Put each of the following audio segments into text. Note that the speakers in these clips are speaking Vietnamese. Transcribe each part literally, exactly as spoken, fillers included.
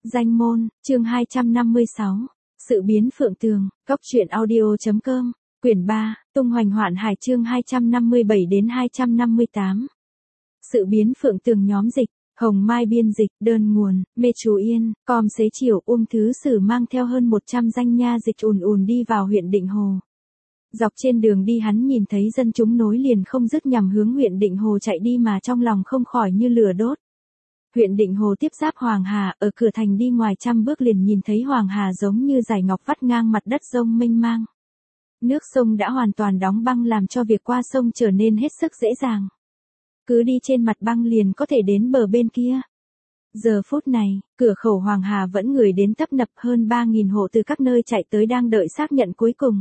Danh môn, chương hai trăm năm mươi sáu. Sự biến Phượng Tường, Cốc truyện audio.com, quyển ba, tung hoành hoạn hải chương hai trăm năm mươi bảy đến hai trăm năm mươi tám. Sự biến Phượng Tường nhóm dịch, Hồng Mai biên dịch, đơn nguồn, Mê Chú Yên, com xế chiều Uông Thứ Sử mang theo hơn một trăm danh nha dịch ùn ùn đi vào huyện Định Hồ. Dọc trên đường đi hắn nhìn thấy dân chúng nối liền không dứt nhằm hướng huyện Định Hồ chạy đi mà trong lòng không khỏi như lửa đốt. Huyện Định Hồ tiếp giáp Hoàng Hà, ở cửa thành đi ngoài trăm bước liền nhìn thấy Hoàng Hà giống như dải ngọc vắt ngang mặt đất rông mênh mang. Nước sông đã hoàn toàn đóng băng làm cho việc qua sông trở nên hết sức dễ dàng. Cứ đi trên mặt băng liền có thể đến bờ bên kia. Giờ phút này, cửa khẩu Hoàng Hà vẫn người đến tấp nập, hơn ba nghìn hộ từ các nơi chạy tới đang đợi xác nhận cuối cùng.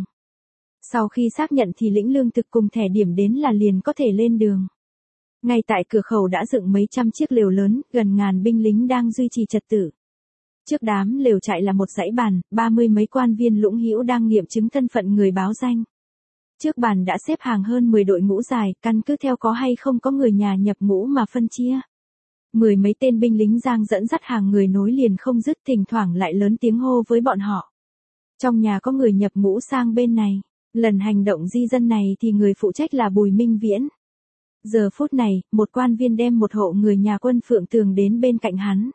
Sau khi xác nhận thì lĩnh lương thực cùng thẻ điểm đến là liền có thể lên đường. Ngay tại cửa khẩu đã dựng mấy trăm chiếc lều lớn, gần ngàn binh lính đang duy trì trật tự. Trước đám lều trại là một dãy bàn, ba mươi mấy quan viên lũng hữu đang nghiệm chứng thân phận người báo danh. Trước bàn đã xếp hàng hơn mười đội ngũ dài, căn cứ theo có hay không có người nhà nhập ngũ mà phân chia. Mười mấy tên binh lính giang dẫn dắt hàng người nối liền không dứt, thỉnh thoảng lại lớn tiếng hô với bọn họ. Trong nhà có người nhập ngũ sang bên này, lần hành động di dân này thì người phụ trách là Bùi Minh Viễn. Giờ phút này, một quan viên đem một hộ người nhà quân Phượng Tường đến bên cạnh hắn.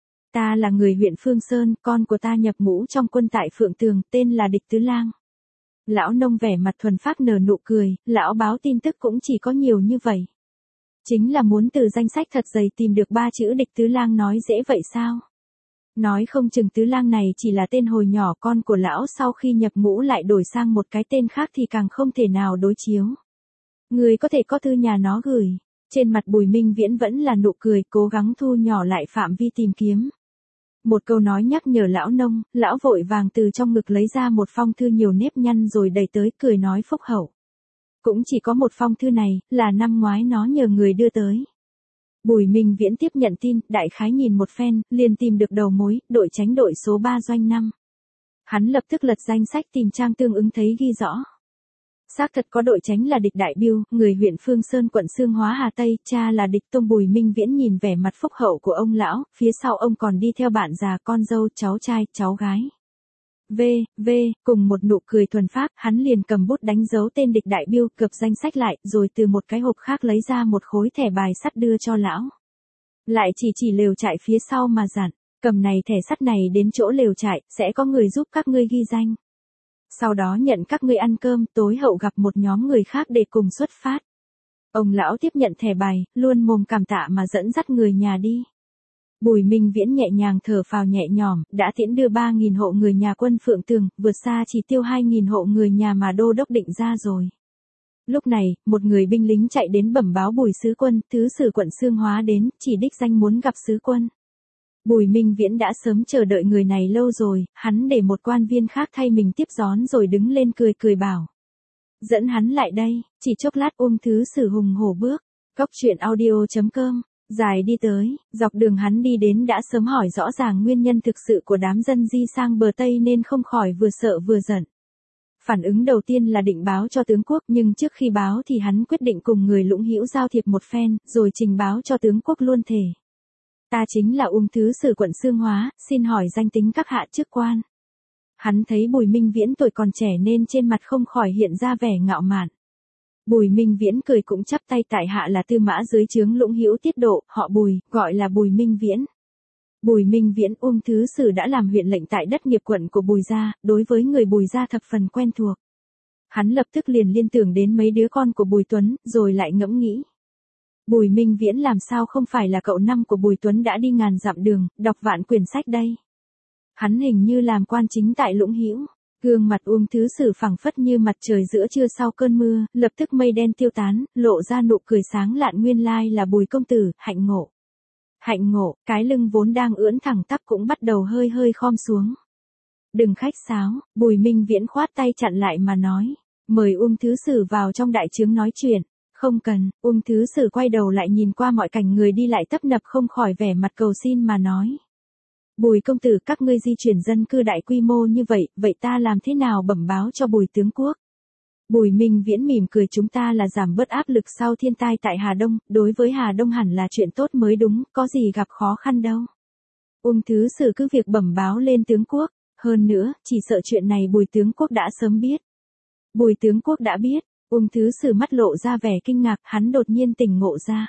Ta là người huyện Phương Sơn, con của ta nhập ngũ trong quân tại Phượng Tường, tên là Địch Tứ Lang. Lão nông vẻ mặt thuần phác nở nụ cười, lão báo tin tức cũng chỉ có nhiều như vậy. Chính là muốn từ danh sách thật dày tìm được ba chữ Địch Tứ Lang nói dễ vậy sao? Nói không chừng Tứ Lang này chỉ là tên hồi nhỏ con của lão sau khi nhập ngũ lại đổi sang một cái tên khác thì càng không thể nào đối chiếu. Người có thể có thư nhà nó gửi. Trên mặt Bùi Minh Viễn vẫn là nụ cười, cố gắng thu nhỏ lại phạm vi tìm kiếm. Một câu nói nhắc nhở lão nông, lão vội vàng từ trong ngực lấy ra một phong thư nhiều nếp nhăn rồi đẩy tới, cười nói phúc hậu. Cũng chỉ có một phong thư này, là năm ngoái nó nhờ người đưa tới. Bùi Minh Viễn tiếp nhận tin, đại khái nhìn một phen, liền tìm được đầu mối, đội tránh đội số ba doanh năm. Hắn lập tức lật danh sách tìm trang tương ứng thấy ghi rõ. Xác thật có đội tránh là Địch Đại Biêu, người huyện Phương Sơn quận Xương Hóa Hà Tây, cha là Địch Tông. Bùi Minh Viễn nhìn vẻ mặt phúc hậu của ông lão, phía sau ông còn đi theo bạn già, con dâu, cháu trai, cháu gái. V, V, cùng một nụ cười thuần phác, hắn liền cầm bút đánh dấu tên Địch Đại Biêu, cập danh sách lại, rồi từ một cái hộp khác lấy ra một khối thẻ bài sắt đưa cho lão. Lại chỉ chỉ lều trại phía sau mà dặn, cầm này thẻ sắt này đến chỗ lều trại, sẽ có người giúp các ngươi ghi danh. Sau đó nhận các ngươi ăn cơm, tối hậu gặp một nhóm người khác để cùng xuất phát. Ông lão tiếp nhận thẻ bài, luôn mồm cảm tạ mà dẫn dắt người nhà đi. Bùi Minh Viễn nhẹ nhàng thở phào nhẹ nhõm, đã tiễn đưa ba nghìn hộ người nhà quân Phượng Tường, vượt xa chỉ tiêu hai nghìn hộ người nhà mà đô đốc định ra rồi. Lúc này, một người binh lính chạy đến bẩm báo Bùi sứ quân, thứ sử quận Xương Hóa đến, chỉ đích danh muốn gặp sứ quân. Bùi Minh Viễn đã sớm chờ đợi người này lâu rồi, hắn để một quan viên khác thay mình tiếp đón rồi đứng lên cười cười bảo. Dẫn hắn lại đây, chỉ chốc lát Uông Thứ Sử hùng hổ bước, Cốc truyện audio.com, dài đi tới, dọc đường hắn đi đến đã sớm hỏi rõ ràng nguyên nhân thực sự của đám dân di sang bờ Tây nên không khỏi vừa sợ vừa giận. Phản ứng đầu tiên là định báo cho tướng quốc, nhưng trước khi báo thì hắn quyết định cùng người lũng hữu giao thiệp một phen, rồi trình báo cho tướng quốc luôn thể. Ta chính là Uông Thứ Sử quận Xương Hóa, xin hỏi danh tính các hạ chức quan. Hắn thấy Bùi Minh Viễn tuổi còn trẻ nên trên mặt không khỏi hiện ra vẻ ngạo mạn. Bùi Minh Viễn cười cũng chắp tay, tại hạ là tư mã dưới trướng lũng hữu tiết độ, họ Bùi, gọi là Bùi Minh Viễn. Bùi Minh Viễn. Uông Thứ Sử đã làm huyện lệnh tại đất nghiệp quận của Bùi gia, đối với người Bùi gia thập phần quen thuộc. Hắn lập tức liền liên tưởng đến mấy đứa con của Bùi Tuấn, rồi lại ngẫm nghĩ. Bùi Minh Viễn làm sao không phải là cậu năm của Bùi Tuấn đã đi ngàn dặm đường, đọc vạn quyển sách đây. Hắn hình như làm quan chính tại lũng hữu. Gương mặt Uông Thứ Sử phẳng phất như mặt trời giữa trưa sau cơn mưa, lập tức mây đen tiêu tán, lộ ra nụ cười sáng lạn, nguyên lai là Bùi công tử, hạnh ngộ. Hạnh ngộ, cái lưng vốn đang ưỡn thẳng tắp cũng bắt đầu hơi hơi khom xuống. Đừng khách sáo, Bùi Minh Viễn khoát tay chặn lại mà nói, mời Uông Thứ Sử vào trong đại trướng nói chuyện. Không cần. Uông Thứ Sử quay đầu lại nhìn qua mọi cảnh người đi lại tấp nập, không khỏi vẻ mặt cầu xin mà nói. Bùi công tử, các ngươi di chuyển dân cư đại quy mô như vậy, vậy ta làm thế nào bẩm báo cho Bùi tướng quốc? Bùi Minh Viễn mỉm cười, chúng ta là giảm bớt áp lực sau thiên tai tại Hà Đông, đối với Hà Đông hẳn là chuyện tốt mới đúng, có gì gặp khó khăn đâu. Ung Thứ Sử cứ việc bẩm báo lên tướng quốc, hơn nữa, chỉ sợ chuyện này Bùi tướng quốc đã sớm biết. Bùi tướng quốc đã biết, Ung Thứ Sử mắt lộ ra vẻ kinh ngạc, hắn đột nhiên tỉnh ngộ ra.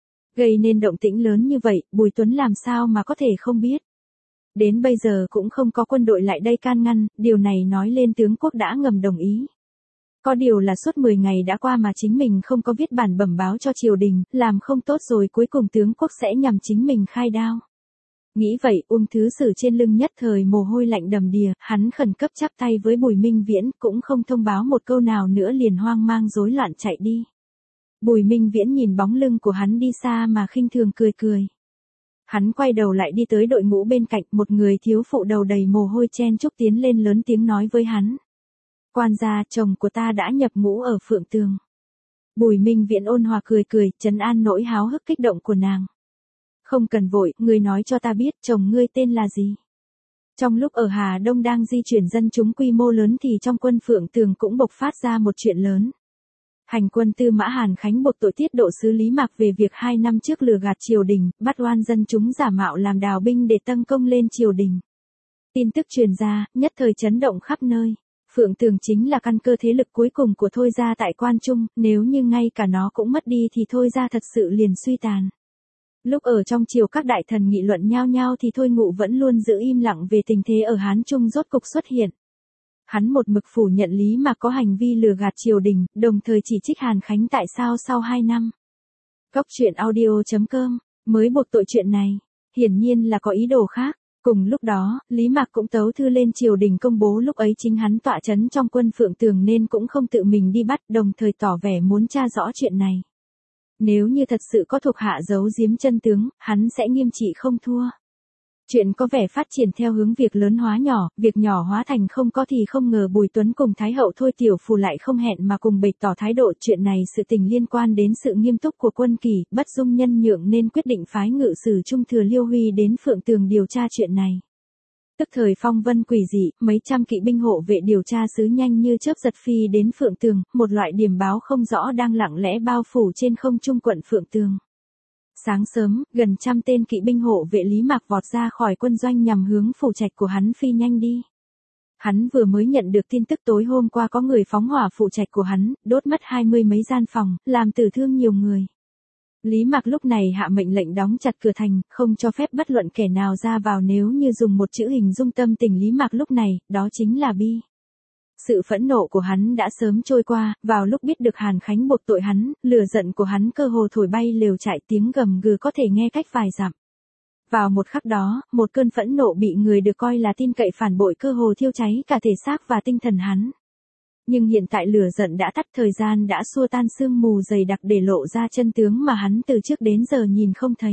Gây nên động tĩnh lớn như vậy, Bùi Tuấn làm sao mà có thể không biết. Đến bây giờ cũng không có quân đội lại đây can ngăn, điều này nói lên tướng quốc đã ngầm đồng ý. Có điều là suốt mười ngày đã qua mà chính mình không có viết bản bẩm báo cho triều đình, làm không tốt rồi cuối cùng tướng quốc sẽ nhằm chính mình khai đao. Nghĩ vậy, Ung Thứ Sử trên lưng nhất thời mồ hôi lạnh đầm đìa, hắn khẩn cấp chắp tay với Bùi Minh Viễn, cũng không thông báo một câu nào nữa liền hoang mang rối loạn chạy đi. Bùi Minh Viễn nhìn bóng lưng của hắn đi xa mà khinh thường cười cười. Hắn quay đầu lại đi tới đội ngũ bên cạnh, một người thiếu phụ đầu đầy mồ hôi chen chúc tiến lên lớn tiếng nói với hắn. Quan gia, chồng của ta đã nhập ngũ ở Phượng Tường. Bùi Minh Viễn ôn hòa cười cười, trấn an nỗi háo hức kích động của nàng. Không cần vội, ngươi nói cho ta biết chồng ngươi tên là gì. Trong lúc ở Hà Đông đang di chuyển dân chúng quy mô lớn thì trong quân Phượng Tường cũng bộc phát ra một chuyện lớn. Hành quân Tư Mã Hàn Khánh buộc tội tiết độ sứ Lý Mạc về việc hai năm trước lừa gạt triều đình, bắt oan dân chúng giả mạo làm đào binh để tấn công lên triều đình. Tin tức truyền ra, nhất thời chấn động khắp nơi. Phượng Tường chính là căn cơ thế lực cuối cùng của Thôi gia tại Quan Trung, nếu như ngay cả nó cũng mất đi thì Thôi gia thật sự liền suy tàn. Lúc ở trong triều các đại thần nghị luận nhao nhao thì Thôi Ngụ vẫn luôn giữ im lặng về tình thế ở Hán Trung rốt cục xuất hiện. Hắn một mực phủ nhận Lý Mạc có hành vi lừa gạt triều đình, đồng thời chỉ trích Hàn Khánh tại sao sau hai năm. Góc truyện audio chấm com, mới buộc tội chuyện này, hiển nhiên là có ý đồ khác. Cùng lúc đó, Lý Mạc cũng tấu thư lên triều đình công bố lúc ấy chính hắn tọa chấn trong quân Phượng Tường nên cũng không tự mình đi bắt, đồng thời tỏ vẻ muốn tra rõ chuyện này. Nếu như thật sự có thuộc hạ giấu giếm chân tướng, hắn sẽ nghiêm trị không thua. Chuyện có vẻ phát triển theo hướng việc lớn hóa nhỏ, việc nhỏ hóa thành không có thì không ngờ Bùi Tuấn cùng Thái hậu Thôi Tiểu Phù lại không hẹn mà cùng bày tỏ thái độ. Chuyện này sự tình liên quan đến sự nghiêm túc của quân Kỳ, bất dung nhân nhượng nên quyết định phái ngự sử Trung Thừa Liêu Huy đến Phượng Tường điều tra chuyện này. Tức thời phong vân quỷ dị, mấy trăm kỵ binh hộ vệ điều tra sứ nhanh như chớp giật phi đến Phượng Tường, một loại điểm báo không rõ đang lặng lẽ bao phủ trên không trung quận Phượng Tường. Sáng sớm, gần trăm tên kỵ binh hộ vệ Lý Mạc vọt ra khỏi quân doanh nhằm hướng phủ trạch của hắn phi nhanh đi. Hắn vừa mới nhận được tin tức tối hôm qua có người phóng hỏa phủ trạch của hắn, đốt mất hai mươi mấy gian phòng, làm tử thương nhiều người. Lý Mạc lúc này hạ mệnh lệnh đóng chặt cửa thành, không cho phép bất luận kẻ nào ra vào. Nếu như dùng một chữ hình dung tâm tình Lý Mạc lúc này, đó chính là bi. Sự phẫn nộ của hắn đã sớm trôi qua, vào lúc biết được Hàn Khánh buộc tội hắn, lửa giận của hắn cơ hồ thổi bay lều trại, tiếng gầm gừ có thể nghe cách vài dặm. Vào một khắc đó, một cơn phẫn nộ bị người được coi là tin cậy phản bội cơ hồ thiêu cháy cả thể xác và tinh thần hắn. Nhưng hiện tại lửa giận đã tắt, thời gian đã xua tan sương mù dày đặc để lộ ra chân tướng mà hắn từ trước đến giờ nhìn không thấy.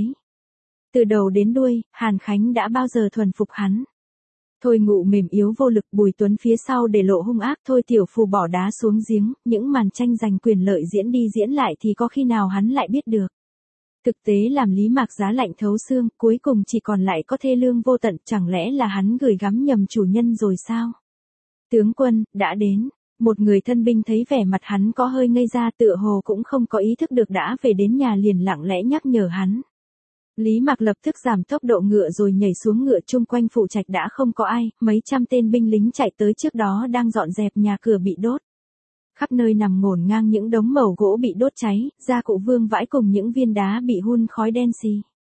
Từ đầu đến đuôi, Hàn Khánh đã bao giờ thuần phục hắn. Thôi Ngụ mềm yếu vô lực, Bùi Tuấn phía sau để lộ hung ác, Thôi Tiểu Phù bỏ đá xuống giếng, những màn tranh giành quyền lợi diễn đi diễn lại thì có khi nào hắn lại biết được. Thực tế làm Lý Mạc giá lạnh thấu xương, cuối cùng chỉ còn lại có thê lương vô tận, chẳng lẽ là hắn gửi gắm nhầm chủ nhân rồi sao? Tướng quân, đã đến. Một người thân binh thấy vẻ mặt hắn có hơi ngây ra, tựa hồ cũng không có ý thức được đã về đến nhà liền lặng lẽ nhắc nhở hắn. Lý Mạc lập tức giảm tốc độ ngựa rồi nhảy xuống ngựa, chung quanh phủ trạch đã không có ai, mấy trăm tên binh lính chạy tới trước đó đang dọn dẹp nhà cửa bị đốt. Khắp nơi nằm ngổn ngang những đống mẩu gỗ bị đốt cháy, gia cụ vương vãi cùng những viên đá bị hun khói đen xì.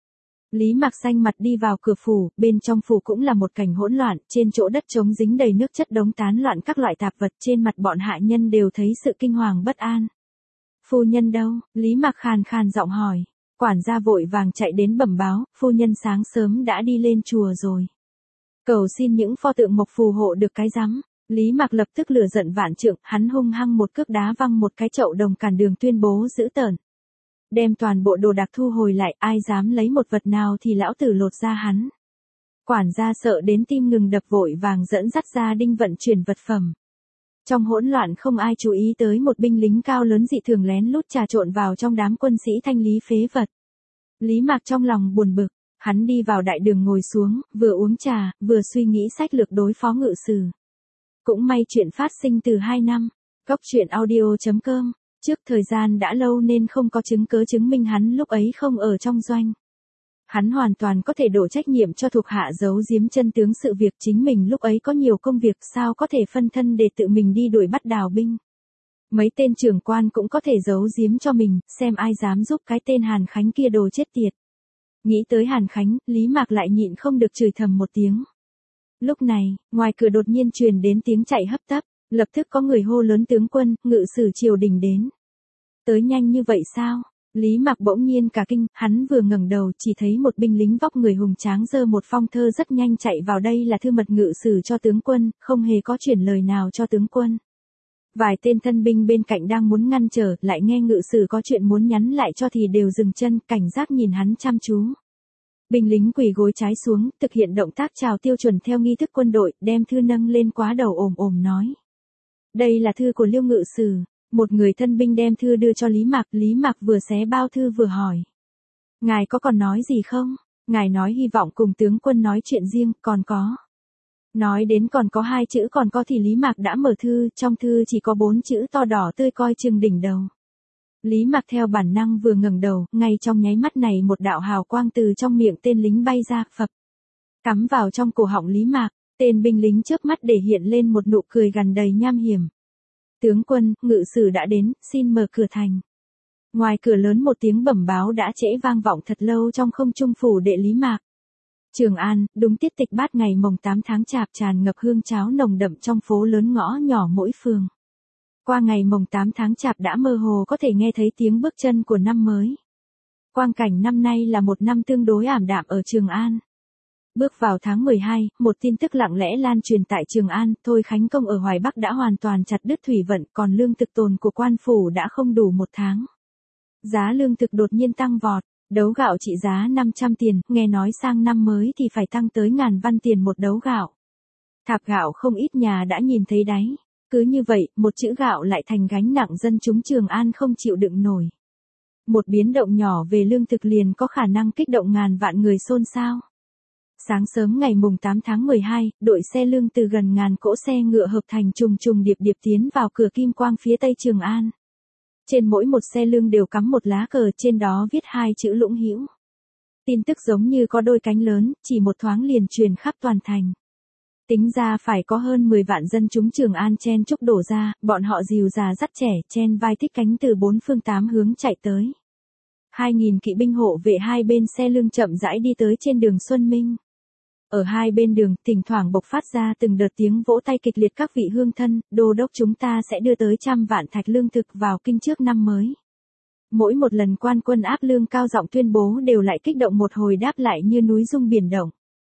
Lý Mạc xanh mặt đi vào cửa phủ, bên trong phủ cũng là một cảnh hỗn loạn, trên chỗ đất trống dính đầy nước chất đống tán loạn các loại tạp vật, trên mặt bọn hạ nhân đều thấy sự kinh hoàng bất an. Phu nhân đâu? Lý Mạc khàn khàn giọng hỏi. Quản gia vội vàng chạy đến bẩm báo, phu nhân sáng sớm đã đi lên chùa rồi. Cầu xin những pho tượng mộc phù hộ được cái rắm. Lý Mạc lập tức lửa giận vạn trượng, hắn hung hăng một cước đá văng một cái chậu đồng cản đường, tuyên bố dữ tợn. Đem toàn bộ đồ đạc thu hồi lại, ai dám lấy một vật nào thì lão tử lột ra hắn. Quản gia sợ đến tim ngừng đập vội vàng dẫn dắt gia đinh vận chuyển vật phẩm. Trong hỗn loạn không ai chú ý tới một binh lính cao lớn dị thường lén lút trà trộn vào trong đám quân sĩ thanh lý phế vật. Lý Mạc trong lòng buồn bực, hắn đi vào đại đường ngồi xuống, vừa uống trà, vừa suy nghĩ sách lược đối phó ngự sử. Cũng may chuyện phát sinh từ hai năm, góc truyện audio chấm com, trước thời gian đã lâu nên không có chứng cớ chứng minh hắn lúc ấy không ở trong doanh. Hắn hoàn toàn có thể đổ trách nhiệm cho thuộc hạ giấu giếm chân tướng sự việc, chính mình lúc ấy có nhiều công việc sao có thể phân thân để tự mình đi đuổi bắt Đào binh. Mấy tên trưởng quan cũng có thể giấu giếm cho mình, xem ai dám giúp cái tên Hàn Khánh kia đồ chết tiệt. Nghĩ tới Hàn Khánh, Lý Mạc lại nhịn không được chửi thầm một tiếng. Lúc này, ngoài cửa đột nhiên truyền đến tiếng chạy hấp tấp, lập tức có người hô lớn tướng quân, ngự sử triều đình đến. Tới nhanh như vậy sao? Lý Mạc bỗng nhiên cả kinh, hắn vừa ngẩng đầu chỉ thấy một binh lính vóc người hùng tráng giơ một phong thơ rất nhanh chạy vào, đây là thư mật ngự sử cho tướng quân, không hề có chuyển lời nào cho tướng quân. Vài tên thân binh bên cạnh đang muốn ngăn trở, lại nghe ngự sử có chuyện muốn nhắn lại cho thì đều dừng chân, cảnh giác nhìn hắn chăm chú. Binh lính quỳ gối trái xuống, thực hiện động tác chào tiêu chuẩn theo nghi thức quân đội, đem thư nâng lên quá đầu ồm ồm nói. Đây là thư của Liêu ngự sử. Một người thân binh đem thư đưa cho Lý Mạc, Lý Mạc vừa xé bao thư vừa hỏi. Ngài có còn nói gì không? Ngài nói hy vọng cùng tướng quân nói chuyện riêng, còn có. Nói đến còn có hai chữ còn có thì Lý Mạc đã mở thư, trong thư chỉ có bốn chữ to đỏ tươi coi chừng đỉnh đầu. Lý Mạc theo bản năng vừa ngẩng đầu, ngay trong nháy mắt này một đạo hào quang từ trong miệng tên lính bay ra, phập. Cắm vào trong cổ họng Lý Mạc, tên binh lính chớp mắt để hiện lên một nụ cười gằn đầy nham hiểm. Tướng quân, ngự sử đã đến, xin mở cửa thành. Ngoài cửa lớn một tiếng bẩm báo đã trễ vang vọng thật lâu trong không trung phủ đệ Lý Mạc. Trường An, đúng tiết tịch bát ngày mồng tám tháng chạp, tràn ngập hương cháo nồng đậm trong phố lớn ngõ nhỏ mỗi phường. Qua ngày mồng tám tháng chạp đã mơ hồ có thể nghe thấy tiếng bước chân của năm mới. Quang cảnh năm nay là một năm tương đối ảm đạm ở Trường An. Bước vào tháng mười hai, một tin tức lặng lẽ lan truyền tại Trường An, Thôi Khánh Công ở Hoài Bắc đã hoàn toàn chặt đứt thủy vận, còn lương thực tồn của quan phủ đã không đủ một tháng. Giá lương thực đột nhiên tăng vọt, đấu gạo trị giá năm trăm tiền, nghe nói sang năm mới thì phải tăng tới ngàn văn tiền một đấu gạo. Thạp gạo không ít nhà đã nhìn thấy đáy, cứ như vậy, một chữ gạo lại thành gánh nặng dân chúng Trường An không chịu đựng nổi. Một biến động nhỏ về lương thực liền có khả năng kích động ngàn vạn người xôn xao. Sáng sớm ngày mùng tám tháng mười hai, đội xe lương từ gần ngàn cỗ xe ngựa hợp thành trùng trùng điệp điệp tiến vào cửa Kim Quang phía tây Trường An. Trên mỗi một xe lương đều cắm một lá cờ, trên đó viết hai chữ Lũng Hữu. Tin tức giống như có đôi cánh lớn, chỉ một thoáng liền truyền khắp toàn thành. Tính ra phải có hơn mười vạn dân chúng Trường An chen chúc đổ ra, bọn họ dìu già dắt trẻ, chen vai thích cánh từ bốn phương tám hướng chạy tới. Hai nghìn kỵ binh hộ vệ hai bên xe lương chậm rãi đi tới trên đường Xuân Minh. Ở hai bên đường, thỉnh thoảng bộc phát ra từng đợt tiếng vỗ tay kịch liệt, các vị hương thân, đô đốc chúng ta sẽ đưa tới trăm vạn thạch lương thực vào kinh trước năm mới. Mỗi một lần quan quân áp lương cao giọng tuyên bố đều lại kích động một hồi đáp lại như núi rung biển động.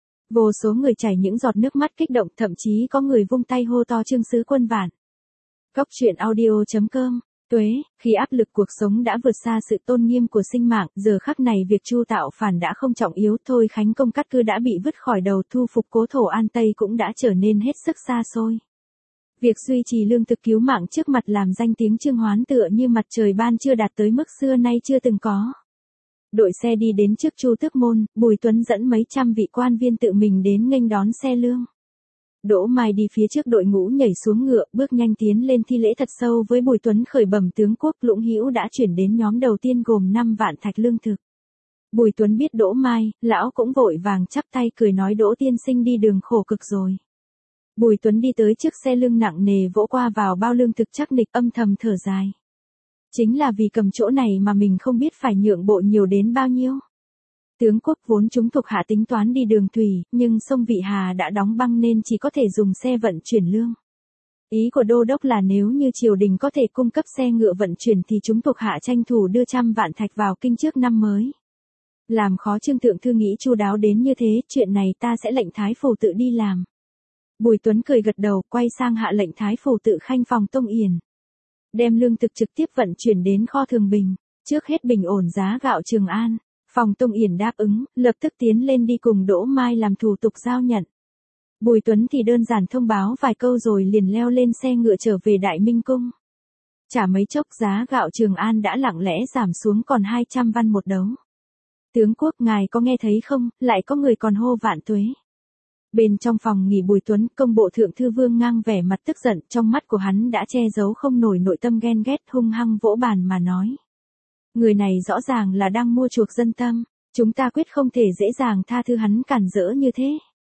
Vô số người chảy những giọt nước mắt kích động, thậm chí có người vung tay hô to trương sứ quân vạn. Góc truyện audio chấm com. Tuế, khi áp lực cuộc sống đã vượt xa sự tôn nghiêm của sinh mạng, giờ khắc này việc Chu tạo phản đã không trọng yếu, Thôi Khánh Công cắt cư đã bị vứt khỏi đầu, thu phục cố thổ An Tây cũng đã trở nên hết sức xa xôi. Việc duy trì lương thực cứu mạng trước mặt làm danh tiếng Trương Hoán tựa như mặt trời ban trưa đạt tới mức xưa nay chưa từng có. Đội xe đi đến trước Chu Tước Môn, Bùi Tuấn dẫn mấy trăm vị quan viên tự mình đến nghênh đón xe lương. Đỗ Mai đi phía trước đội ngũ nhảy xuống ngựa, bước nhanh tiến lên thi lễ thật sâu với Bùi Tuấn, khởi bẩm tướng quốc, Lũng Hữu đã chuyển đến nhóm đầu tiên gồm năm vạn thạch lương thực. Bùi Tuấn biết Đỗ Mai, lão cũng vội vàng chắp tay cười nói Đỗ tiên sinh đi đường khổ cực rồi. Bùi Tuấn đi tới trước xe lương nặng nề vỗ qua vào bao lương thực chắc nịch, âm thầm thở dài. Chính là vì cầm chỗ này mà mình không biết phải nhượng bộ nhiều đến bao nhiêu. Tướng quốc vốn chúng thuộc hạ tính toán đi đường thủy, nhưng sông Vị Hà đã đóng băng nên chỉ có thể dùng xe vận chuyển lương. Ý của đô đốc là nếu như triều đình có thể cung cấp xe ngựa vận chuyển thì chúng thuộc hạ tranh thủ đưa trăm vạn thạch vào kinh trước năm mới. Làm khó Trương thượng thư nghĩ chu đáo đến như thế, chuyện này ta sẽ lệnh thái phủ tự đi làm. Bùi Tuấn cười gật đầu, quay sang hạ lệnh thái phủ tự khanh phòng Tông Yển. Đem lương thực trực tiếp vận chuyển đến kho Thường Bình, trước hết bình ổn giá gạo Trường An. Phòng Tông Yển đáp ứng, lập tức tiến lên đi cùng Đỗ Mai làm thủ tục giao nhận. Bùi Tuấn thì đơn giản thông báo vài câu rồi liền leo lên xe ngựa trở về Đại Minh Cung. Chả mấy chốc giá gạo Trường An đã lặng lẽ giảm xuống còn hai trăm văn một đấu. Tướng quốc ngài có nghe thấy không, lại có người còn hô vạn tuế. Bên trong phòng nghỉ Bùi Tuấn, công bộ thượng thư Vương Ngang vẻ mặt tức giận, trong mắt của hắn đã che giấu không nổi nội tâm ghen ghét, hung hăng vỗ bàn mà nói. Người này rõ ràng là đang mua chuộc dân tâm, Chúng ta quyết không thể dễ dàng tha thứ hắn cản rỡ như thế.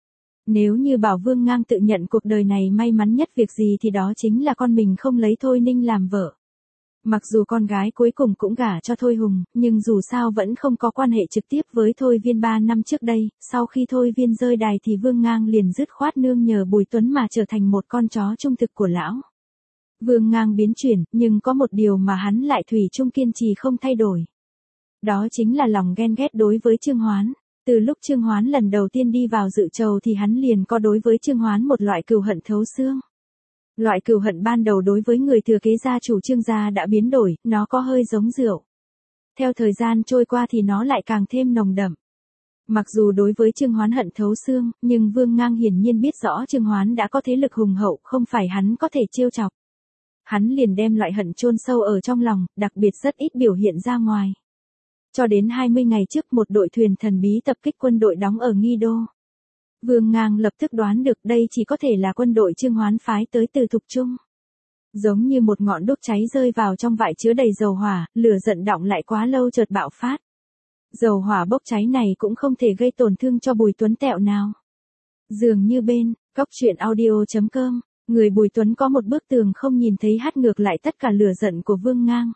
Nếu như bảo Vương Ngang tự nhận cuộc đời này may mắn nhất việc gì thì đó chính là con mình không lấy Thôi Ninh làm vợ. Mặc dù con gái cuối cùng cũng gả cho Thôi Hùng, nhưng dù sao vẫn không có quan hệ trực tiếp với Thôi Viên ba năm trước đây, sau khi Thôi Viên rơi đài thì Vương Ngang liền dứt khoát nương nhờ Bùi Tuấn mà trở thành một con chó trung thực của lão. Vương Ngang biến chuyển, nhưng có một điều mà hắn lại thủy chung kiên trì không thay đổi. Đó chính là lòng ghen ghét đối với Trương Hoán. Từ lúc Trương Hoán lần đầu tiên đi vào dự trầu thì hắn liền có đối với Trương Hoán một loại cừu hận thấu xương. Loại cừu hận ban đầu đối với người thừa kế gia chủ Trương gia đã biến đổi, nó có hơi giống rượu. Theo thời gian trôi qua thì nó lại càng thêm nồng đậm. Mặc dù đối với Trương Hoán hận thấu xương, nhưng Vương Ngang hiển nhiên biết rõ Trương Hoán đã có thế lực hùng hậu, không phải hắn có thể trêu chọc. Hắn liền đem loại hận chôn sâu ở trong lòng, đặc biệt rất ít biểu hiện ra ngoài. Cho đến hai mươi ngày trước một đội thuyền thần bí tập kích quân đội đóng ở Nghi Đô. Vương Ngang lập tức đoán được đây chỉ có thể là quân đội Trương Hoán phái tới từ Thục Trung. Giống như một ngọn đuốc cháy rơi vào trong vại đựng đầy dầu hỏa, lửa giận đọng lại quá lâu chợt bạo phát. Dầu hỏa bốc cháy này cũng không thể gây tổn thương cho Bùi Tuấn tẹo nào. Dường như bên, góc truyện audio chấm com, người Bùi Tuấn có một bức tường không nhìn thấy hắt ngược lại tất cả lửa giận của Vương Ngang.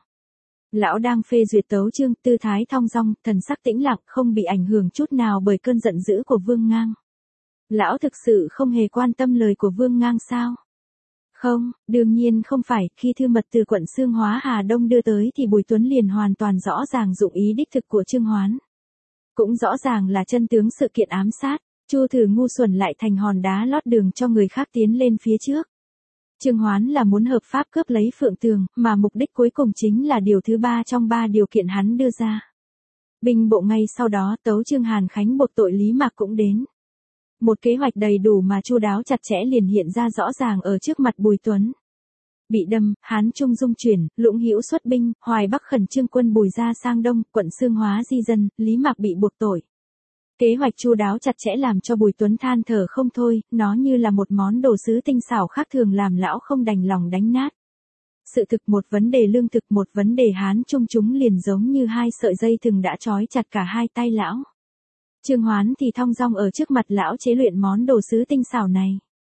Lão đang phê duyệt tấu chương, tư thái thong dong, thần sắc tĩnh lặng, không bị ảnh hưởng chút nào bởi cơn giận dữ của Vương Ngang. Lão thực sự không hề quan tâm lời của Vương Ngang sao? Không, đương nhiên không phải, khi thư mật từ quận Xương Hóa Hà Đông đưa tới thì Bùi Tuấn liền hoàn toàn rõ ràng dụng ý đích thực của Trương Hoán. Cũng rõ ràng là chân tướng sự kiện ám sát, Chu Thử ngu xuẩn lại thành hòn đá lót đường cho người khác tiến lên phía trước. Trương Hoán là muốn hợp pháp cướp lấy Phượng Tường, mà mục đích cuối cùng chính là điều thứ ba trong ba điều kiện hắn đưa ra. Binh bộ ngay sau đó tấu chương Hàn Khánh buộc tội Lý Mạc cũng đến. Một kế hoạch đầy đủ mà chu đáo chặt chẽ liền hiện ra rõ ràng ở trước mặt Bùi Tuấn. Bị đâm, Hán Trung dung chuyển, Lũng Hữu xuất binh, Hoài Bắc khẩn trương quân Bùi ra sang Đông, quận Xương Hóa di dân, Lý Mạc bị buộc tội. Kế hoạch chu đáo chặt chẽ làm cho Bùi Tuấn than thở không thôi, nó như là một món đồ sứ tinh xảo khác thường làm lão không đành lòng đánh nát. Sự thực một vấn đề lương thực một vấn đề Hán Trung chúng liền giống như hai sợi dây thừng đã trói chặt cả hai tay lão. Trương Hoán thì thong dong ở trước mặt lão chế luyện món đồ sứ tinh xảo này.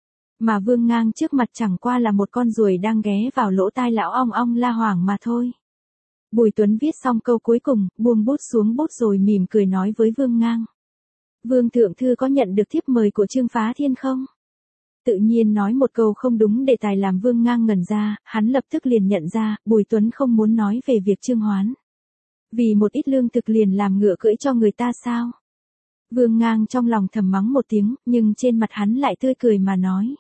Mà Vương Ngang trước mặt chẳng qua là một con ruồi đang ghé vào lỗ tai lão ong ong la hoảng mà thôi. Bùi Tuấn viết xong câu cuối cùng, buông bút xuống bút rồi mỉm cười nói với Vương Ngang. Vương Thượng Thư có nhận được thiếp mời của Trương Phá Thiên không? Tự nhiên nói một câu không đúng đề tài làm Vương Ngang ngẩn ra, hắn lập tức liền nhận ra, Bùi Tuấn không muốn nói về việc Trương Hoán. Vì một ít lương thực liền làm ngựa cưỡi cho người ta sao? Vương Ngang trong lòng thầm mắng một tiếng, nhưng trên mặt hắn lại tươi cười mà nói.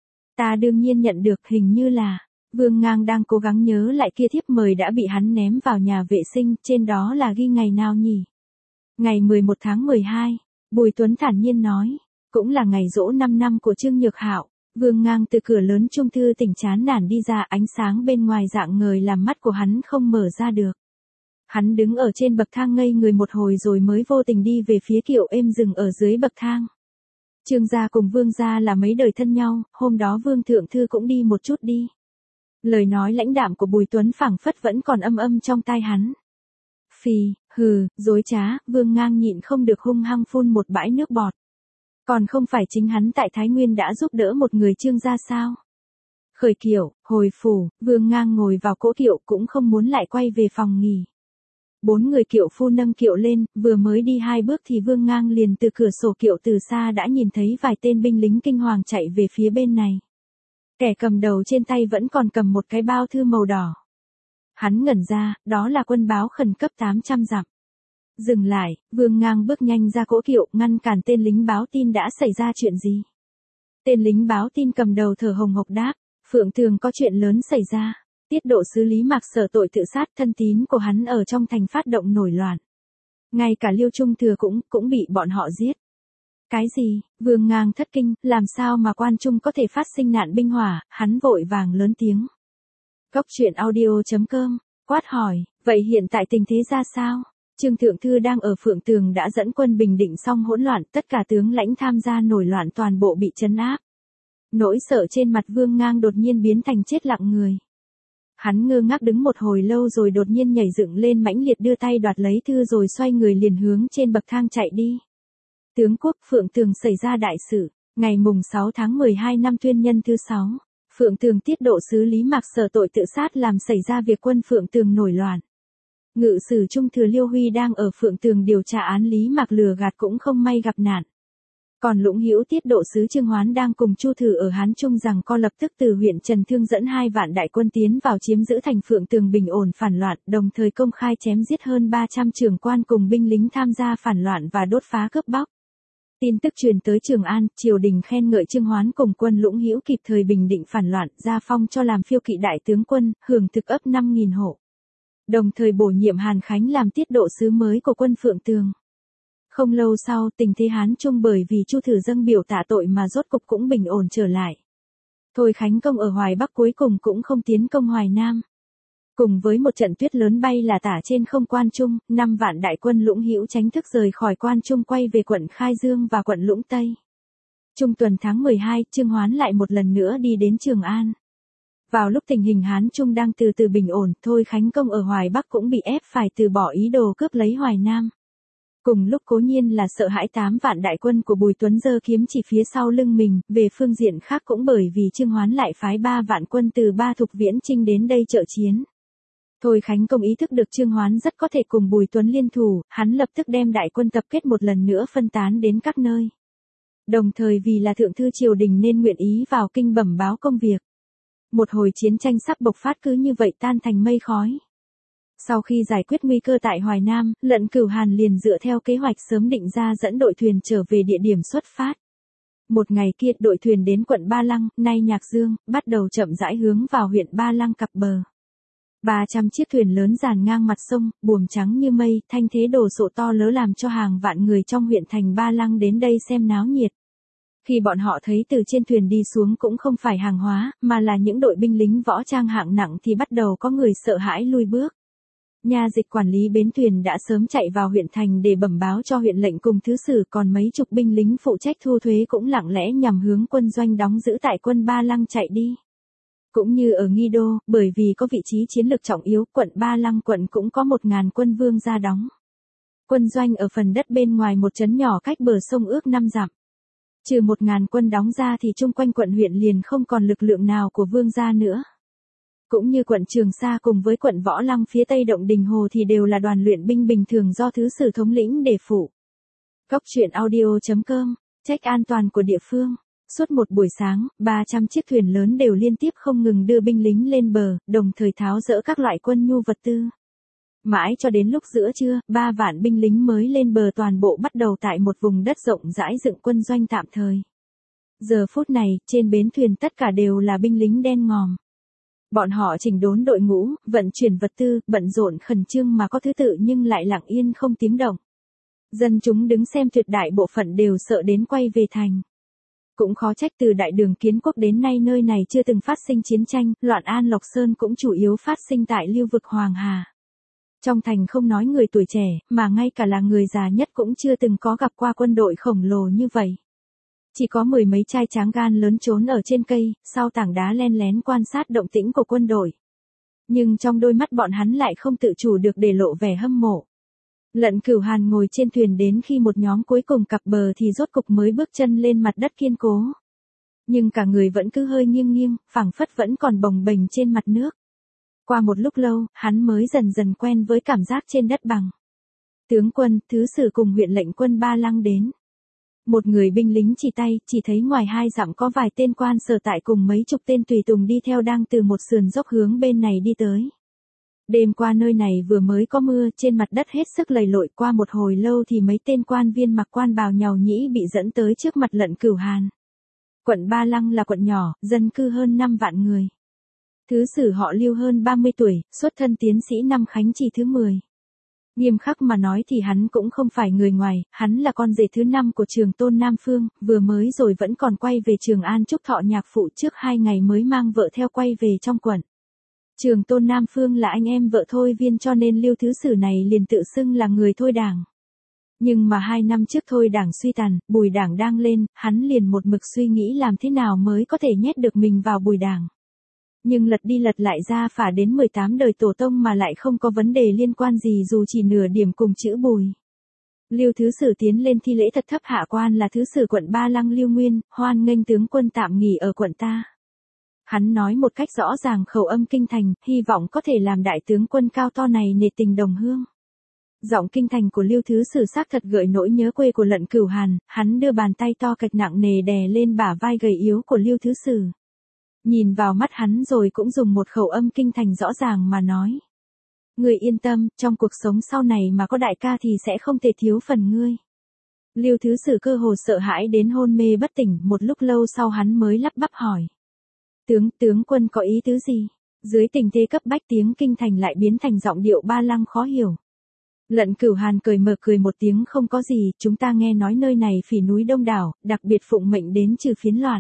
Ta đương nhiên nhận được, hình như là, Vương Ngang đang cố gắng nhớ lại kia thiếp mời đã bị hắn ném vào nhà vệ sinh, trên đó là ghi ngày nào nhỉ? Ngày mười một tháng mười hai, Bùi Tuấn thản nhiên nói, cũng là ngày giỗ năm năm của Trương Nhược Hạo. Vương Ngang từ cửa lớn trung thư tỉnh chán nản đi ra, ánh sáng bên ngoài rạng ngời làm mắt của hắn không mở ra được. Hắn đứng ở trên bậc thang ngây người một hồi rồi mới vô tình đi về phía Kiệu Êm dừng ở dưới bậc thang. Trương gia cùng Vương gia là mấy đời thân nhau, hôm đó Vương Thượng Thư cũng đi một chút đi. Lời nói lãnh đạm của Bùi Tuấn phảng phất vẫn còn âm âm trong tai hắn. Phì, hừ, dối trá, Vương Ngang nhịn không được hung hăng phun một bãi nước bọt. Còn không phải chính hắn tại Thái Nguyên đã giúp đỡ một người Trương gia sao? Khởi kiệu, hồi phủ, Vương Ngang ngồi vào cỗ kiệu cũng không muốn lại quay về phòng nghỉ. Bốn người kiệu phu nâng kiệu lên, vừa mới đi hai bước thì Vương Ngang liền từ cửa sổ kiệu từ xa đã nhìn thấy vài tên binh lính kinh hoàng chạy về phía bên này. Kẻ cầm đầu trên tay vẫn còn cầm một cái bao thư màu đỏ. Hắn ngẩn ra, đó là quân báo khẩn cấp tám trăm dặm. Dừng lại, Vương Ngang bước nhanh ra cỗ kiệu, ngăn cản tên lính báo tin đã xảy ra chuyện gì. Tên lính báo tin cầm đầu thở hồng hộc đáp, Phượng Tường có chuyện lớn xảy ra. Tiết độ sứ Lý Mạc sở tội tự sát, thân tín của hắn ở trong thành phát động nổi loạn. Ngay cả Liêu Trung Thừa cũng, cũng bị bọn họ giết. Cái gì? Vương Ngang thất kinh, làm sao mà quan trung có thể phát sinh nạn binh hỏa, hắn vội vàng lớn tiếng. Góc truyện audio chấm com, quát hỏi, vậy hiện tại tình thế ra sao? Trương Thượng Thư đang ở Phượng Tường đã dẫn quân bình định xong hỗn loạn, tất cả tướng lãnh tham gia nổi loạn toàn bộ bị trấn áp. Nỗi sợ trên mặt Vương Ngang đột nhiên biến thành chết lặng người. Hắn ngơ ngác đứng một hồi lâu rồi đột nhiên nhảy dựng lên mãnh liệt đưa tay đoạt lấy thư rồi xoay người liền hướng trên bậc thang chạy đi. Tướng quốc Phượng Tường xảy ra đại sự, ngày mùng sáu tháng mười hai năm Tuyên Nhân thứ sáu, Phượng Tường tiết độ sứ Lý Mạc sở tội tự sát làm xảy ra việc quân Phượng Tường nổi loạn. Ngự sử Trung Thừa Liêu Huy đang ở Phượng Tường điều tra án Lý Mạc lừa gạt cũng không may gặp nạn. Còn Lũng Hữu tiết độ sứ Trương Hoán đang cùng Chu Thử ở Hán Trung rằng co lập tức từ huyện Trần Thương dẫn hai vạn đại quân tiến vào chiếm giữ thành Phượng Tường bình ổn phản loạn, đồng thời công khai chém giết hơn ba trăm trưởng quan cùng binh lính tham gia phản loạn và đốt phá cướp bóc. Tin tức truyền tới Trường An, triều đình khen ngợi Trương Hoán cùng quân Lũng Hữu kịp thời bình định phản loạn, gia phong cho làm phiêu kỵ đại tướng quân, hưởng thực ấp năm nghìn hộ. Đồng thời bổ nhiệm Hàn Khánh làm tiết độ sứ mới của quân Phượng Tường. Không lâu sau, tình thế Hán Trung bởi vì Chu Thử dâng biểu tạ tội mà rốt cục cũng bình ổn trở lại. Thôi Khánh Công ở Hoài Bắc cuối cùng cũng không tiến công Hoài Nam. Cùng với một trận tuyết lớn bay là tả trên không Quan Trung, năm vạn đại quân Lũng Hữu tránh thức rời khỏi Quan Trung quay về quận Khai Dương và quận Lũng Tây. Trung tuần tháng mười hai, Trương Hoán lại một lần nữa đi đến Trường An. Vào lúc tình hình Hán Trung đang từ từ bình ổn, Thôi Khánh Công ở Hoài Bắc cũng bị ép phải từ bỏ ý đồ cướp lấy Hoài Nam. Cùng lúc Cố Nhiên là sợ hãi tám vạn đại quân của Bùi Tuấn giơ kiếm chỉ phía sau lưng mình, về phương diện khác cũng bởi vì Trương Hoán lại phái ba vạn quân từ Ba Thục Viễn Chinh đến đây trợ chiến. Thôi Khánh Công ý thức được Trương Hoán rất có thể cùng Bùi Tuấn liên thủ, hắn lập tức đem đại quân tập kết một lần nữa phân tán đến các nơi. Đồng thời vì là thượng thư triều đình nên nguyện ý vào kinh bẩm báo công việc. Một hồi chiến tranh sắp bộc phát cứ như vậy tan thành mây khói. Sau khi giải quyết nguy cơ tại Hoài Nam, Lận Cửu Hàn liền dựa theo kế hoạch sớm định ra dẫn đội thuyền trở về địa điểm xuất phát. Một ngày kia đội thuyền đến quận Ba Lăng, nay Nhạc Dương, bắt đầu chậm rãi hướng vào huyện Ba Lăng cặp bờ. ba trăm chiếc thuyền lớn dàn ngang mặt sông, buồm trắng như mây, thanh thế đồ sộ to lớn làm cho hàng vạn người trong huyện thành Ba Lăng đến đây xem náo nhiệt. Khi bọn họ thấy từ trên thuyền đi xuống cũng không phải hàng hóa, mà là những đội binh lính võ trang hạng nặng thì bắt đầu có người sợ hãi lui bước. Nha dịch quản lý bến thuyền đã sớm chạy vào huyện thành để bẩm báo cho huyện lệnh cùng thứ sử, còn mấy chục binh lính phụ trách thu thuế cũng lặng lẽ nhằm hướng quân doanh đóng giữ tại quân Ba Lăng chạy đi. Cũng như ở Nghi Đô, bởi vì có vị trí chiến lược trọng yếu, quận Ba Lăng quận cũng có một ngàn quân vương ra đóng. Quân doanh ở phần đất bên ngoài một trấn nhỏ cách bờ sông ước năm dặm. Trừ một ngàn quân đóng ra thì chung quanh quận huyện liền không còn lực lượng nào của vương gia nữa. Cũng như quận Trường Sa cùng với quận Võ Lăng phía tây Động Đình Hồ thì đều là đoàn luyện binh bình thường do thứ sử thống lĩnh để phụ. Góc truyện audio chấm com, trách an toàn của địa phương. Suốt một buổi sáng, ba trăm chiếc thuyền lớn đều liên tiếp không ngừng đưa binh lính lên bờ, đồng thời tháo dỡ các loại quân nhu vật tư. Mãi cho đến lúc giữa trưa, ba vạn binh lính mới lên bờ toàn bộ bắt đầu tại một vùng đất rộng rãi dựng quân doanh tạm thời. Giờ phút này, trên bến thuyền tất cả đều là binh lính đen ngòm. Bọn họ chỉnh đốn đội ngũ, vận chuyển vật tư, bận rộn khẩn trương mà có thứ tự nhưng lại lặng yên không tiếng động. Dân chúng đứng xem tuyệt đại bộ phận đều sợ đến quay về thành. Cũng khó trách từ Đại Đường Kiến Quốc đến nay nơi này chưa từng phát sinh chiến tranh, loạn An Lộc Sơn cũng chủ yếu phát sinh tại lưu vực Hoàng Hà. Trong thành không nói người tuổi trẻ, mà ngay cả là người già nhất cũng chưa từng có gặp qua quân đội khổng lồ như vậy. Chỉ có mười mấy trai tráng gan lớn trốn ở trên cây, sau tảng đá len lén quan sát động tĩnh của quân đội. Nhưng trong đôi mắt bọn hắn lại không tự chủ được để lộ vẻ hâm mộ. Lận Cửu Hàn ngồi trên thuyền đến khi một nhóm cuối cùng cập bờ thì rốt cục mới bước chân lên mặt đất kiên cố. Nhưng cả người vẫn cứ hơi nghiêng nghiêng, phảng phất vẫn còn bồng bềnh trên mặt nước. Qua một lúc lâu, hắn mới dần dần quen với cảm giác trên đất bằng. Tướng quân, thứ sử cùng huyện lệnh quân Ba Lăng đến. Một người binh lính chỉ tay, chỉ thấy ngoài hai dặm có vài tên quan sở tại cùng mấy chục tên tùy tùng đi theo đang từ một sườn dốc hướng bên này đi tới. Đêm qua nơi này vừa mới có mưa, trên mặt đất hết sức lầy lội, qua một hồi lâu thì mấy tên quan viên mặc quan bào nhàu nhĩ bị dẫn tới trước mặt Lận Cửu Hàn. Quận Ba Lăng là quận nhỏ, dân cư hơn năm vạn người. Thứ sử họ Lưu hơn ba mươi tuổi, xuất thân tiến sĩ năm Khánh Trì thứ mười. Nghiêm khắc mà nói thì hắn cũng không phải người ngoài, hắn là con rể thứ năm của Trường Tôn Nam Phương, vừa mới rồi vẫn còn quay về Trường An chúc thọ nhạc phụ, trước hai ngày mới mang vợ theo quay về trong quận. Trường Tôn Nam Phương là anh em vợ Thôi Viên cho nên Lưu thứ sử này liền tự xưng là người Thôi đảng. Nhưng mà hai năm trước Thôi đảng suy tàn, Bùi đảng đang lên, hắn liền một mực suy nghĩ làm thế nào mới có thể nhét được mình vào Bùi đảng. Nhưng lật đi lật lại ra phả đến mười tám đời tổ tông mà lại không có vấn đề liên quan gì dù chỉ nửa điểm cùng chữ Bùi. Lưu Thứ Sử tiến lên thi lễ thật thấp hạ quan là Thứ Sử quận Ba Lăng Lưu Nguyên, hoan nghênh tướng quân tạm nghỉ ở quận ta. Hắn nói một cách rõ ràng khẩu âm kinh thành, hy vọng có thể làm đại tướng quân cao to này nể tình đồng hương. Giọng kinh thành của Lưu Thứ Sử xác thật gợi nỗi nhớ quê của Lận Cửu Hàn, hắn đưa bàn tay to cạch nặng nề đè lên bả vai gầy yếu của Lưu Thứ Sử. Nhìn vào mắt hắn rồi cũng dùng một khẩu âm kinh thành rõ ràng mà nói. Ngươi yên tâm, trong cuộc sống sau này mà có đại ca thì sẽ không thể thiếu phần ngươi. Lưu Thứ Sử cơ hồ sợ hãi đến hôn mê bất tỉnh, một lúc lâu sau hắn mới lắp bắp hỏi. Tướng, tướng quân có ý tứ gì? Dưới tình thế cấp bách tiếng kinh thành lại biến thành giọng điệu Ba Lăng khó hiểu. Lận Cửu Hàn cười mờ cười một tiếng không có gì, chúng ta nghe nói nơi này phỉ núi đông đảo, đặc biệt phụng mệnh đến trừ phiến loạn.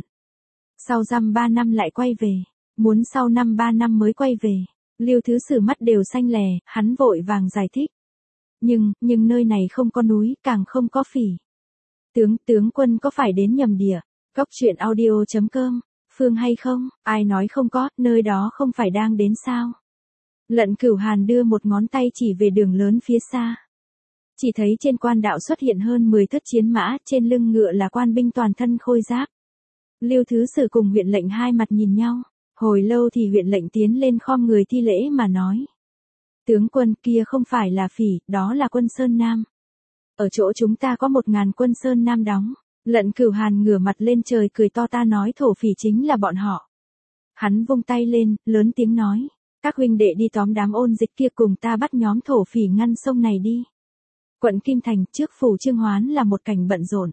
Sau dăm ba năm lại quay về, muốn sau năm ba năm mới quay về. Lưu Thứ Sử mắt đều xanh lè, hắn vội vàng giải thích. Nhưng, nhưng nơi này không có núi, càng không có phỉ. Tướng, tướng quân có phải đến nhầm địa? Góc truyện audio chấm com, Phương hay không? Ai nói không có, nơi đó không phải đang đến sao? Lận Cửu Hàn đưa một ngón tay chỉ về đường lớn phía xa. Chỉ thấy trên quan đạo xuất hiện hơn mười thất chiến mã, trên lưng ngựa là quan binh toàn thân khôi giáp. Lưu Thứ Sử cùng huyện lệnh hai mặt nhìn nhau, hồi lâu thì huyện lệnh tiến lên khom người thi lễ mà nói. Tướng quân kia không phải là phỉ, đó là quân Sơn Nam. Ở chỗ chúng ta có một ngàn quân Sơn Nam đóng. Lận Cửu Hàn ngửa mặt lên trời cười to ta nói thổ phỉ chính là bọn họ. Hắn vung tay lên, lớn tiếng nói. Các huynh đệ đi tóm đám ôn dịch kia cùng ta bắt nhóm thổ phỉ ngăn sông này đi. Quận Kim Thành trước phủ Trương Hoán là một cảnh bận rộn.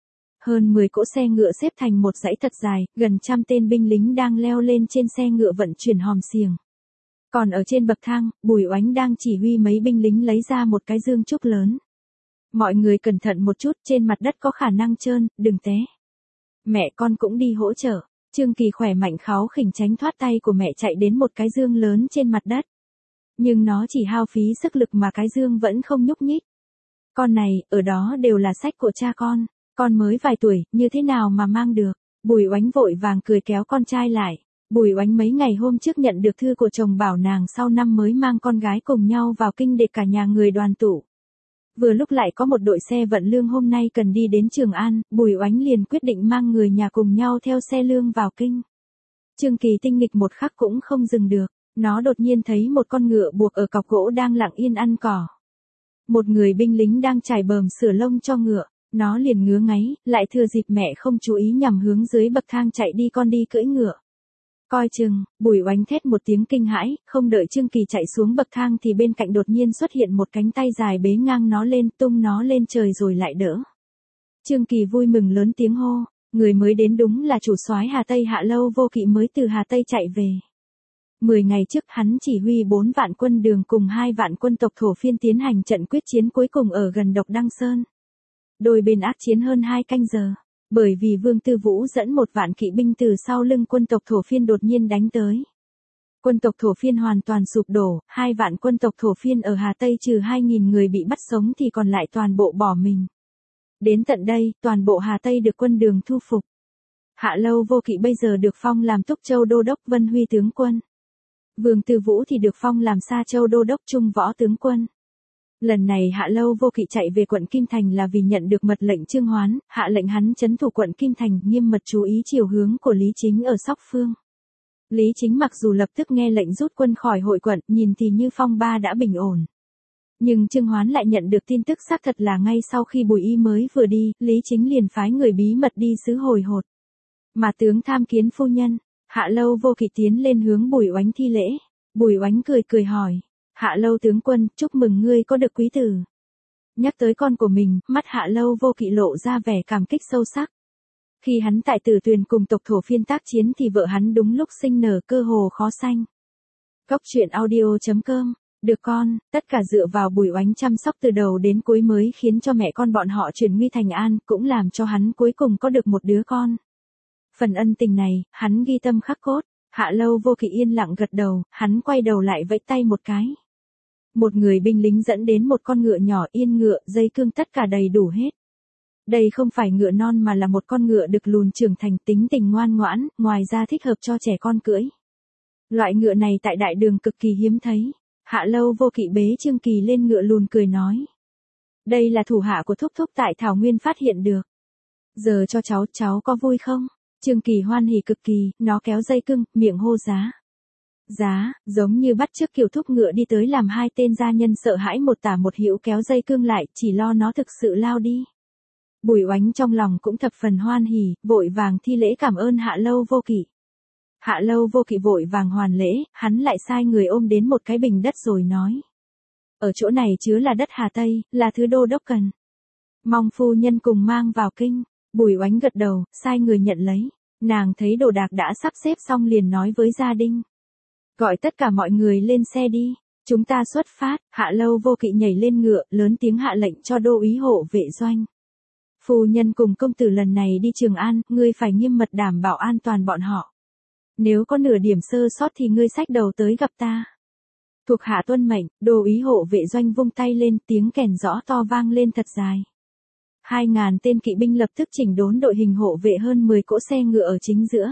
Hơn mười cỗ xe ngựa xếp thành một dãy thật dài, gần trăm tên binh lính đang leo lên trên xe ngựa vận chuyển hòm xiềng. Còn ở trên bậc thang, Bùi Oánh đang chỉ huy mấy binh lính lấy ra một cái dương trúc lớn. Mọi người cẩn thận một chút, trên mặt đất có khả năng trơn, đừng té. Mẹ con cũng đi hỗ trợ. Trương Kỳ khỏe mạnh kháu khỉnh tránh thoát tay của mẹ chạy đến một cái dương lớn trên mặt đất. Nhưng nó chỉ hao phí sức lực mà cái dương vẫn không nhúc nhích. Con này, ở đó đều là sách của cha con. Con mới vài tuổi, như thế nào mà mang được? Bùi Oánh vội vàng cười kéo con trai lại. Bùi Oánh mấy ngày hôm trước nhận được thư của chồng bảo nàng sau năm mới mang con gái cùng nhau vào kinh để cả nhà người đoàn tụ. Vừa lúc lại có một đội xe vận lương hôm nay cần đi đến Trường An, Bùi Oánh liền quyết định mang người nhà cùng nhau theo xe lương vào kinh. Trương Kỳ tinh nghịch một khắc cũng không dừng được, nó đột nhiên thấy một con ngựa buộc ở cọc gỗ đang lặng yên ăn cỏ. Một người binh lính đang trải bờm sửa lông cho ngựa, nó liền ngứa ngáy, lại thừa dịp mẹ không chú ý nhằm hướng dưới bậc thang chạy đi con đi cưỡi ngựa. Coi chừng, Bùi Oánh thét một tiếng kinh hãi, không đợi Trương Kỳ chạy xuống bậc thang thì bên cạnh đột nhiên xuất hiện một cánh tay dài bế ngang nó lên, tung nó lên trời rồi lại đỡ. Trương Kỳ vui mừng lớn tiếng hô, người mới đến đúng là chủ soái Hà Tây Hạ Lâu Vô Kỵ mới từ Hà Tây chạy về. Mười ngày trước hắn chỉ huy bốn vạn quân Đường cùng hai vạn quân tộc Thổ Phiên tiến hành trận quyết chiến cuối cùng ở gần Độc Đăng Sơn. Đôi bên ác chiến hơn hai canh giờ. Bởi vì Vương Tư Vũ dẫn một vạn kỵ binh từ sau lưng quân tộc Thổ Phiên đột nhiên đánh tới. Quân tộc Thổ Phiên hoàn toàn sụp đổ, hai vạn quân tộc Thổ Phiên ở Hà Tây trừ hai nghìn người bị bắt sống thì còn lại toàn bộ bỏ mình. Đến tận đây, toàn bộ Hà Tây được quân Đường thu phục. Hạ Lâu Vô Kỵ bây giờ được phong làm Túc Châu Đô đốc Vân Huy tướng quân. Vương Tư Vũ thì được phong làm Sa Châu Đô đốc Trung Võ tướng quân. Lần này Hạ Lâu Vô Kỵ chạy về quận Kim Thành là vì nhận được mật lệnh Trương Hoán, hạ lệnh hắn trấn thủ quận Kim Thành, nghiêm mật chú ý chiều hướng của Lý Chính ở Sóc Phương. Lý Chính mặc dù lập tức nghe lệnh rút quân khỏi hội quận, nhìn thì như phong ba đã bình ổn. Nhưng Trương Hoán lại nhận được tin tức xác thật là ngay sau khi Bùi Y mới vừa đi, Lý Chính liền phái người bí mật đi xứ hồi hột. Mà tướng tham kiến phu nhân, Hạ Lâu Vô Kỵ tiến lên hướng Bùi Oánh thi lễ. Bùi Oánh cười cười hỏi. Hạ Lâu tướng quân, chúc mừng ngươi có được quý tử. Nhắc tới con của mình, mắt Hạ Lâu Vô Kỵ lộ ra vẻ cảm kích sâu sắc. Khi hắn tại Tử Tuyền cùng tộc Thổ Phiên tác chiến thì vợ hắn đúng lúc sinh nở cơ hồ khó sanh. Góc truyện audio chấm com, được con, tất cả dựa vào Bùi Oánh chăm sóc từ đầu đến cuối mới khiến cho mẹ con bọn họ chuyển nguy thành an, cũng làm cho hắn cuối cùng có được một đứa con. Phần ân tình này, hắn ghi tâm khắc cốt. Hạ Lâu Vô Kỵ yên lặng gật đầu, hắn quay đầu lại vẫy tay một cái. Một người binh lính dẫn đến một con ngựa nhỏ yên ngựa, dây cương tất cả đầy đủ hết. Đây không phải ngựa non mà là một con ngựa được lùn trưởng thành tính tình ngoan ngoãn, ngoài ra thích hợp cho trẻ con cưỡi. Loại ngựa này tại đại đường cực kỳ hiếm thấy. Hạ Lâu Vô Kỵ bế Trương Kỳ lên ngựa lùn cười nói. Đây là thủ hạ của thúc thúc tại Thảo Nguyên phát hiện được. Giờ cho cháu, cháu có vui không? Trương Kỳ hoan hỉ cực kỳ, nó kéo dây cưng, miệng hô giá. Giá, giống như bắt trước kiểu thúc ngựa đi tới làm hai tên gia nhân sợ hãi một tả một hữu kéo dây cưng lại, chỉ lo nó thực sự lao đi. Bùi Oánh trong lòng cũng thập phần hoan hỉ, vội vàng thi lễ cảm ơn Hạ Lâu Vô Kỵ. Hạ Lâu Vô Kỵ vội vàng hoàn lễ, hắn lại sai người ôm đến một cái bình đất rồi nói. Ở chỗ này chứa là đất Hà Tây, là thứ đô đốc cần. Mong phu nhân cùng mang vào kinh. Bùi Oánh gật đầu, sai người nhận lấy. Nàng thấy đồ đạc đã sắp xếp xong liền nói với gia đình. Gọi tất cả mọi người lên xe đi. Chúng ta xuất phát. Hạ Lâu Vô Kỵ nhảy lên ngựa, lớn tiếng hạ lệnh cho đô úy hộ vệ doanh. Phu nhân cùng công tử lần này đi Trường An, ngươi phải nghiêm mật đảm bảo an toàn bọn họ. Nếu có nửa điểm sơ sót thì ngươi xách đầu tới gặp ta. Thuộc hạ tuân mệnh, đô úy hộ vệ doanh vung tay lên, tiếng kèn rõ to vang lên thật dài. Hai ngàn tên kỵ binh lập tức chỉnh đốn đội hình hộ vệ hơn mười cỗ xe ngựa ở chính giữa.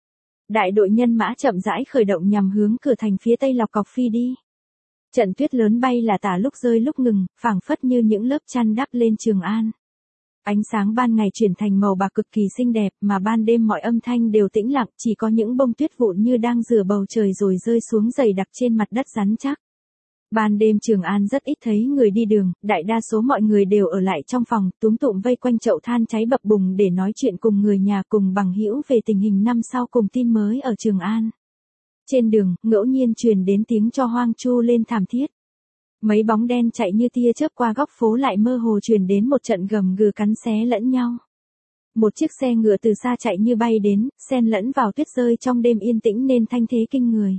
Đại đội nhân mã chậm rãi khởi động nhằm hướng cửa thành phía tây Lọc Cọc Phi đi. Trận tuyết lớn bay là tả lúc rơi lúc ngừng, phảng phất như những lớp chăn đắp lên Trường An. Ánh sáng ban ngày chuyển thành màu bạc cực kỳ xinh đẹp, mà ban đêm mọi âm thanh đều tĩnh lặng, chỉ có những bông tuyết vụn như đang rửa bầu trời rồi rơi xuống dày đặc trên mặt đất rắn chắc. Ban đêm Trường An rất ít thấy người đi đường, đại đa số mọi người đều ở lại trong phòng, túm tụm vây quanh chậu than cháy bập bùng để nói chuyện cùng người nhà cùng bằng hữu về tình hình năm sau cùng tin mới ở Trường An. Trên đường, ngẫu nhiên truyền đến tiếng cho hoang chu lên thảm thiết. Mấy bóng đen chạy như tia chớp qua góc phố lại mơ hồ truyền đến một trận gầm gừ cắn xé lẫn nhau. Một chiếc xe ngựa từ xa chạy như bay đến, xen lẫn vào tuyết rơi trong đêm yên tĩnh nên thanh thế kinh người.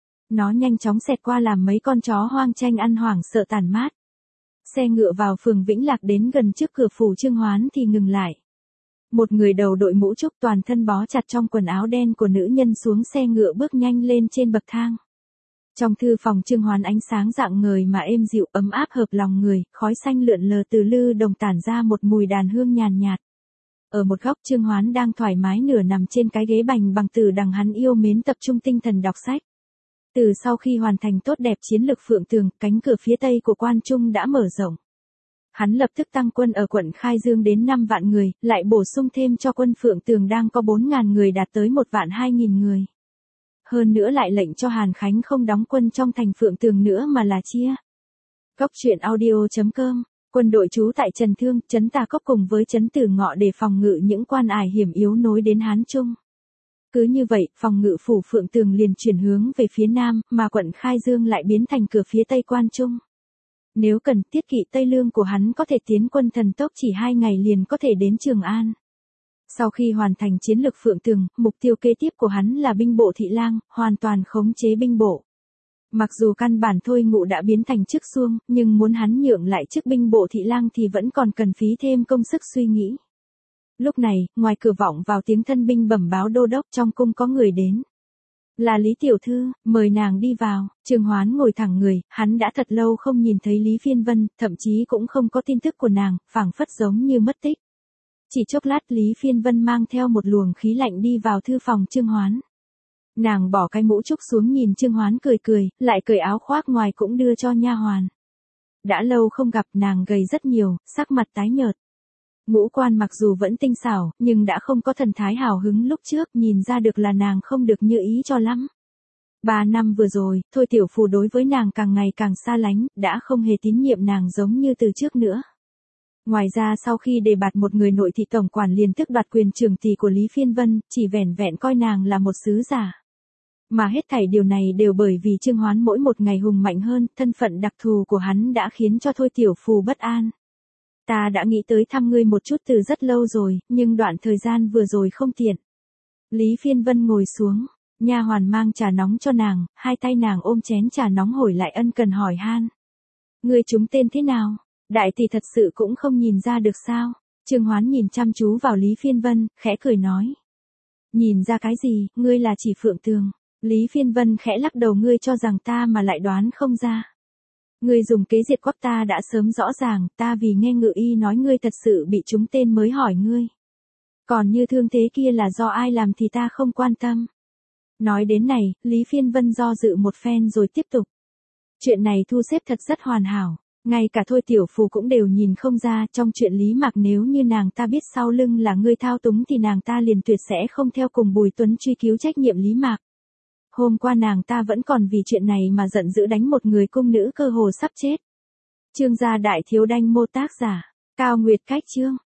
Nó nhanh chóng xẹt qua làm mấy con chó hoang tranh ăn hoảng sợ tản mát. Xe ngựa vào phường Vĩnh Lạc đến gần trước cửa phủ Trương Hoán thì ngừng lại. Một người đầu đội mũ trúc toàn thân bó chặt trong quần áo đen của nữ nhân xuống xe ngựa bước nhanh lên trên bậc thang. Trong thư phòng Trương Hoán ánh sáng rạng ngời mà êm dịu ấm áp hợp lòng người, khói xanh lượn lờ từ lư đồng tản ra một mùi đàn hương nhàn nhạt. Ở một góc Trương Hoán đang thoải mái nửa nằm trên cái ghế bành bằng từ đằng hắn yêu mến tập trung tinh thần đọc sách. Từ sau khi hoàn thành tốt đẹp chiến lược Phượng Tường, cánh cửa phía tây của Quan Trung đã mở rộng. Hắn lập tức tăng quân ở quận Khai Dương đến năm vạn người, lại bổ sung thêm cho quân Phượng Tường đang có bốn ngàn người đạt tới một vạn hai nghìn người. Hơn nữa lại lệnh cho Hàn Khánh không đóng quân trong thành Phượng Tường nữa mà là chia. Cốc truyện audio chấm com, quân đội trú tại Trần Thương, trấn Tà Cốc cùng với trấn Tử Ngọ để phòng ngự những quan ải hiểm yếu nối đến Hán Trung. Cứ như vậy, phòng ngự phủ Phượng Tường liền chuyển hướng về phía nam, mà quận Khai Dương lại biến thành cửa phía tây Quan Trung. Nếu cần, tiết kỵ Tây Lương của hắn có thể tiến quân thần tốc chỉ hai ngày liền có thể đến Trường An. Sau khi hoàn thành chiến lược Phượng Tường, mục tiêu kế tiếp của hắn là binh bộ Thị Lang, hoàn toàn khống chế binh bộ. Mặc dù căn bản Thôi Ngụ đã biến thành chức xuông, nhưng muốn hắn nhượng lại chức binh bộ Thị Lang thì vẫn còn cần phí thêm công sức suy nghĩ. Lúc này, ngoài cửa vọng vào tiếng thân binh bẩm báo đô đốc trong cung có người đến. Là Lý Tiểu Thư, mời nàng đi vào. Trương Hoán ngồi thẳng người, hắn đã thật lâu không nhìn thấy Lý Phiên Vân, thậm chí cũng không có tin tức của nàng, phảng phất giống như mất tích. Chỉ chốc lát Lý Phiên Vân mang theo một luồng khí lạnh đi vào thư phòng Trương Hoán. Nàng bỏ cái mũ trúc xuống nhìn Trương Hoán cười cười, lại cởi áo khoác ngoài cũng đưa cho nha hoàn. Đã lâu không gặp, nàng gầy rất nhiều, sắc mặt tái nhợt. Ngũ quan mặc dù vẫn tinh xảo, nhưng đã không có thần thái hào hứng lúc trước, nhìn ra được là nàng không được như ý cho lắm. Ba năm vừa rồi, Thôi Tiểu Phù đối với nàng càng ngày càng xa lánh, đã không hề tín nhiệm nàng giống như từ trước nữa. Ngoài ra sau khi đề bạt một người nội thị tổng quản liền tước đoạt quyền trưởng tỷ của Lý Phiên Vân, chỉ vẻn vẹn coi nàng là một sứ giả. Mà hết thảy điều này đều bởi vì Trương Hoán mỗi một ngày hùng mạnh hơn, thân phận đặc thù của hắn đã khiến cho Thôi Tiểu Phù bất an. Ta đã nghĩ tới thăm ngươi một chút từ rất lâu rồi, nhưng đoạn thời gian vừa rồi không tiện. Lý Phiên Vân ngồi xuống, nha hoàn mang trà nóng cho nàng, hai tay nàng ôm chén trà nóng hồi lại ân cần hỏi han. Ngươi trúng tên thế nào? Đại tỷ thật sự cũng không nhìn ra được sao? Trương Hoán nhìn chăm chú vào Lý Phiên Vân, khẽ cười nói. Nhìn ra cái gì, ngươi là chỉ Phượng Tường. Lý Phiên Vân khẽ lắc đầu, ngươi cho rằng ta mà lại đoán không ra. Ngươi dùng kế diệt quắc ta đã sớm rõ ràng, ta vì nghe Ngự Y nói ngươi thật sự bị trúng tên mới hỏi ngươi. Còn như thương thế kia là do ai làm thì ta không quan tâm. Nói đến này, Lý Phiên Vân do dự một phen rồi tiếp tục. Chuyện này thu xếp thật rất hoàn hảo. Ngay cả Thôi Tiểu Phù cũng đều nhìn không ra, trong chuyện Lý Mạc nếu như nàng ta biết sau lưng là ngươi thao túng thì nàng ta liền tuyệt sẽ không theo cùng Bùi Tuấn truy cứu trách nhiệm Lý Mạc. Hôm qua nàng ta vẫn còn vì chuyện này mà giận dữ đánh một người cung nữ cơ hồ sắp chết. Chương gia đại thiếu đanh mô tác giả, Cao Nguyệt Cách chương